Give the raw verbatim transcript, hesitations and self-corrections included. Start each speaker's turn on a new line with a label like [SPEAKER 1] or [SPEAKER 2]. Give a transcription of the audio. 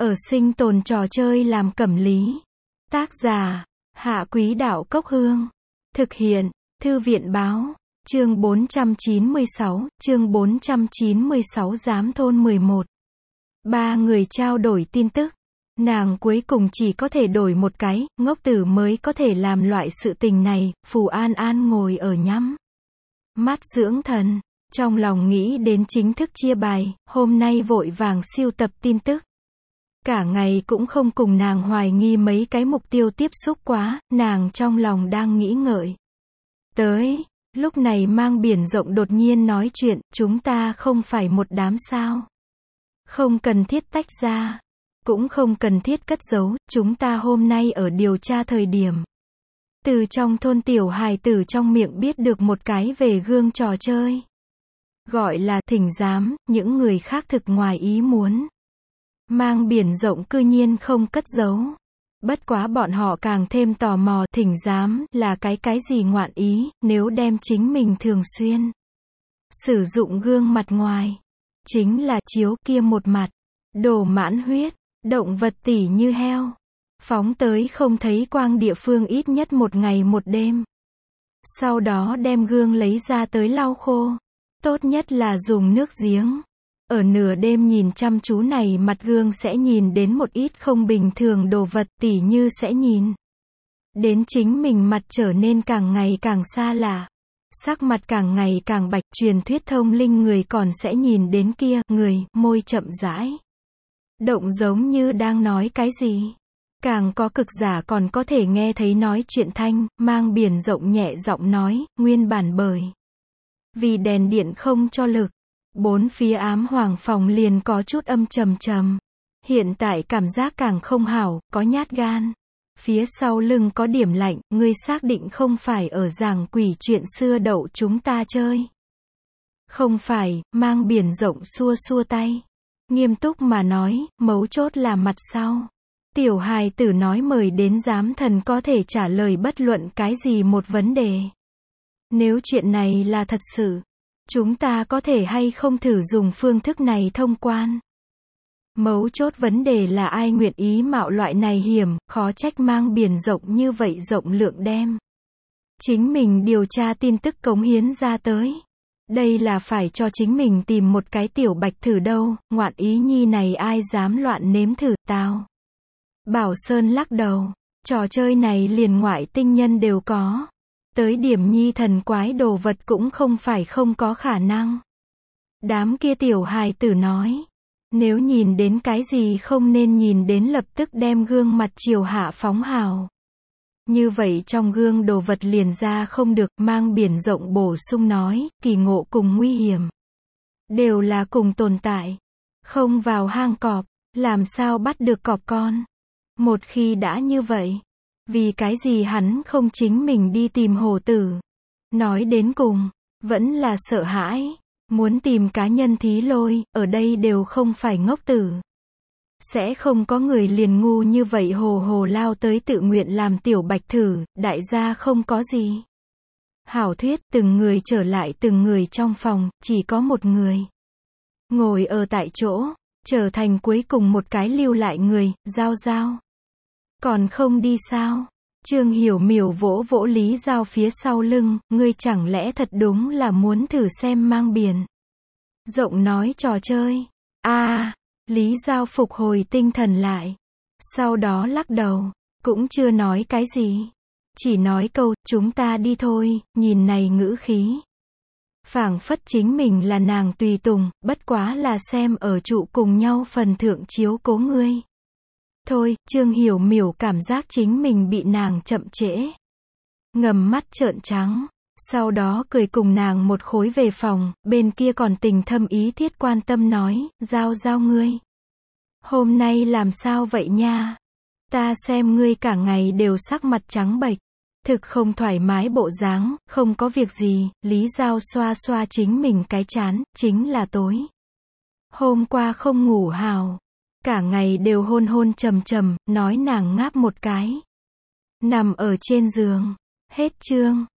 [SPEAKER 1] Ở sinh tồn trò chơi làm cẩm lý. Tác giả, Hạ Quý Đạo Cốc Hương. Thực hiện, Thư viện Báo. Chương bốn trăm chín mươi sáu, chương bốn trăm chín mươi sáu Giám thôn mười một. Ba người trao đổi tin tức. Nàng cuối cùng chỉ có thể đổi một cái, ngốc tử mới có thể làm loại sự tình này. Phù An An ngồi ở nhắm mắt dưỡng thần, trong lòng nghĩ đến chính thức chia bài, hôm nay vội vàng siêu tập tin tức. Cả ngày cũng không cùng nàng hoài nghi mấy cái mục tiêu tiếp xúc quá, nàng trong lòng đang nghĩ ngợi. Tới, lúc này Mang Biển Rộng đột nhiên nói chuyện, chúng ta không phải một đám sao. Không cần thiết tách ra, cũng không cần thiết cất giấu, chúng ta hôm nay ở điều tra thời điểm. Từ trong thôn tiểu hài tử trong miệng biết được một cái về gương trò chơi. Gọi là thỉnh giám, những người khác thực ngoài ý muốn. Mang Biển Rộng cư nhiên không cất giấu. Bất quá bọn họ càng thêm tò mò, thỉnh giám là cái cái gì ngoạn ý, nếu đem chính mình thường xuyên sử dụng gương mặt ngoài, chính là chiếu kia một mặt, đổ mãn huyết, động vật tỉ như heo, phóng tới không thấy quang địa phương ít nhất một ngày một đêm. Sau đó đem gương lấy ra tới lau khô, tốt nhất là dùng nước giếng. Ở nửa đêm nhìn chăm chú này mặt gương sẽ nhìn đến một ít không bình thường đồ vật, tỉ như sẽ nhìn đến chính mình mặt trở nên càng ngày càng xa lạ, sắc mặt càng ngày càng bạch. Truyền thuyết thông linh người còn sẽ nhìn đến kia, người, môi chậm rãi động giống như đang nói cái gì. Càng có cực giả còn có thể nghe thấy nói chuyện thanh. Mang Biển Rộng nhẹ giọng nói, nguyên bản bởi vì đèn điện không cho lực, bốn phía ám hoàng phòng liền có chút âm trầm trầm. Hiện tại cảm giác càng không hảo, có nhát gan. Phía sau lưng có điểm lạnh, ngươi xác định không phải ở giảng quỷ chuyện xưa đậu chúng ta chơi. Không phải, Mang Biển Rộng xua xua tay. Nghiêm túc mà nói, mấu chốt là mặt sau. Tiểu hài tử nói mời đến giám thần có thể trả lời bất luận cái gì một vấn đề. Nếu chuyện này là thật sự, chúng ta có thể hay không thử dùng phương thức này thông quan. Mấu chốt vấn đề là ai nguyện ý mạo loại này hiểm, khó trách Mang Biển Rộng như vậy rộng lượng đem chính mình điều tra tin tức cống hiến ra tới. Đây là phải cho chính mình tìm một cái tiểu bạch thử đâu, ngoạn ý nhi này ai dám loạn nếm thử. Tao Bảo Sơn lắc đầu, trò chơi này liền ngoại tinh nhân đều có. Tới điểm nhi thần quái đồ vật cũng không phải không có khả năng. Đám kia tiểu hài tử nói, nếu nhìn đến cái gì không nên nhìn đến lập tức đem gương mặt chiều hạ phóng hào. Như vậy trong gương đồ vật liền ra không được. Mang Biển Rộng bổ sung nói, kỳ ngộ cùng nguy hiểm đều là cùng tồn tại. Không vào hang cọp, làm sao bắt được cọp con. Một khi đã như vậy, vì cái gì hắn không chính mình đi tìm hổ tử. Nói đến cùng, vẫn là sợ hãi. Muốn tìm cá nhân thí lôi, ở đây đều không phải ngốc tử. Sẽ không có người liền ngu như vậy hồ hồ lao tới tự nguyện làm tiểu bạch thử. Đại gia không có gì hảo thuyết, từng người trở lại từng người trong phòng, chỉ có một người ngồi ở tại chỗ, trở thành cuối cùng một cái lưu lại người. Giao Giao còn không đi sao? Trương Hiểu Miểu vỗ vỗ Lý Giao phía sau lưng, ngươi chẳng lẽ thật đúng là muốn thử xem Mang Biển Rộng nói trò chơi? A, à, Lý Giao phục hồi tinh thần lại, sau đó lắc đầu, cũng chưa nói cái gì, chỉ nói câu, chúng ta đi thôi. Nhìn này ngữ khí, phảng phất chính mình là nàng tùy tùng, bất quá là xem ở trụ cùng nhau phần thượng chiếu cố ngươi. Thôi, Trương Hiểu Miểu cảm giác chính mình bị nàng chậm trễ. Ngầm mắt trợn trắng, sau đó cười cùng nàng một khối về phòng, bên kia còn tình thâm ý thiết quan tâm nói, Giao Giao ngươi hôm nay làm sao vậy nha? Ta xem ngươi cả ngày đều sắc mặt trắng bệch, thực không thoải mái bộ dáng. Không có việc gì. Lý Giao xoa xoa chính mình cái trán, chính là tối hôm qua không ngủ hào, cả ngày đều hôn hôn trầm trầm. Nói nàng ngáp một cái, nằm ở trên giường. Hết chương.